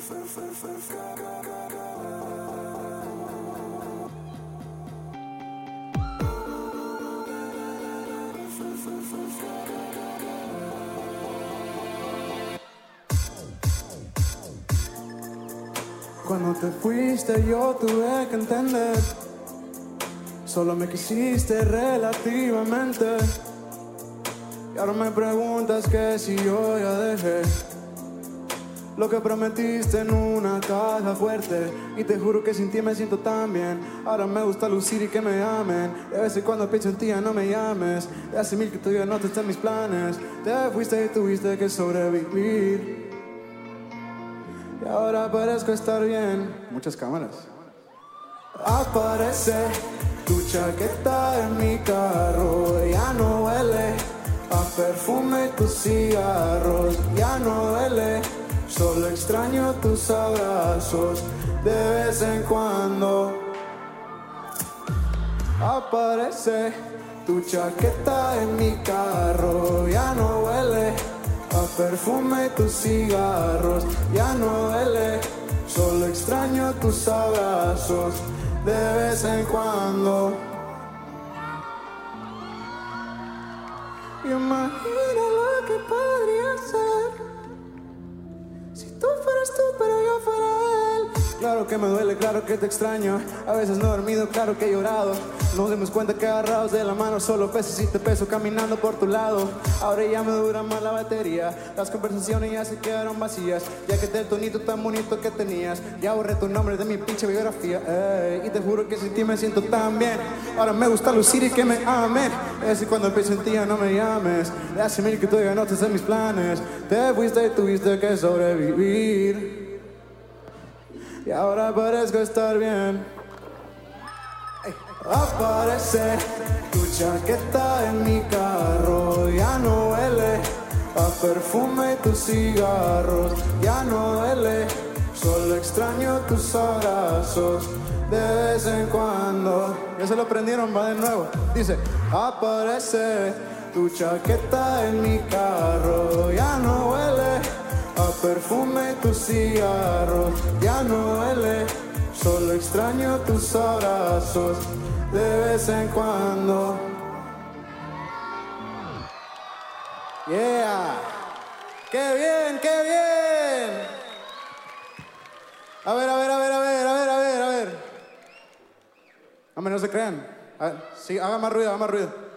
Cuando te fuiste yo tuve que entender, solo me quisiste relativamente. Y ahora me preguntas que si yo ya dejé lo que prometiste en una caja fuerte. Y te juro que sin ti me siento tan bien. Ahora me gusta lucir y que me amen. De vez en cuando pienso en ti, ya no me llames. De hace mil que tú ya no te estás en mis planes. Te fuiste y tuviste que sobrevivir. Y ahora parezco estar bien. Muchas cámaras. Aparece tu chaqueta en mi carro. Ya no huele a perfume tus cigarros. Ya no huele. Solo extraño tus abrazos de vez en cuando. Aparece tu chaqueta en mi carro. Ya no huele a perfume tus cigarros. Ya no huele. Solo extraño tus abrazos de vez en cuando. Imagina lo que podría ser si tú fueras tú, pero yo fuera él. Claro que me duele, claro que te extraño. A veces no he dormido, claro que he llorado. Nos dimos cuenta que agarrados de la mano solo pesos y te peso caminando por tu lado. Ahora ya me dura más la batería. Las conversaciones ya se quedaron vacías, ya que del tonito tan bonito que tenías ya borré tu nombre de mi pinche biografía. Y te juro que sin ti me siento tan bien. Ahora me gusta lucir y que me amen. Es que cuando pienso en ti ya no me llames. De hace mil que todavía no te en mis planes. Te fuiste y tuviste que sobrevivir. Y ahora parezco estar bien. Aparece tu chaqueta en mi carro. Ya no huele a perfume tus cigarros. Ya no huele. Solo extraño tus abrazos de vez en cuando. Ya se lo aprendieron, va de nuevo. Dice, aparece tu chaqueta en mi carro. Ya no huele a perfume tus cigarros. Ya no huele. Solo extraño tus abrazos de vez en cuando. Yeah. ¡Qué bien, qué bien! A ver. Hombre, no se crean. A ver, sí, haga más ruido.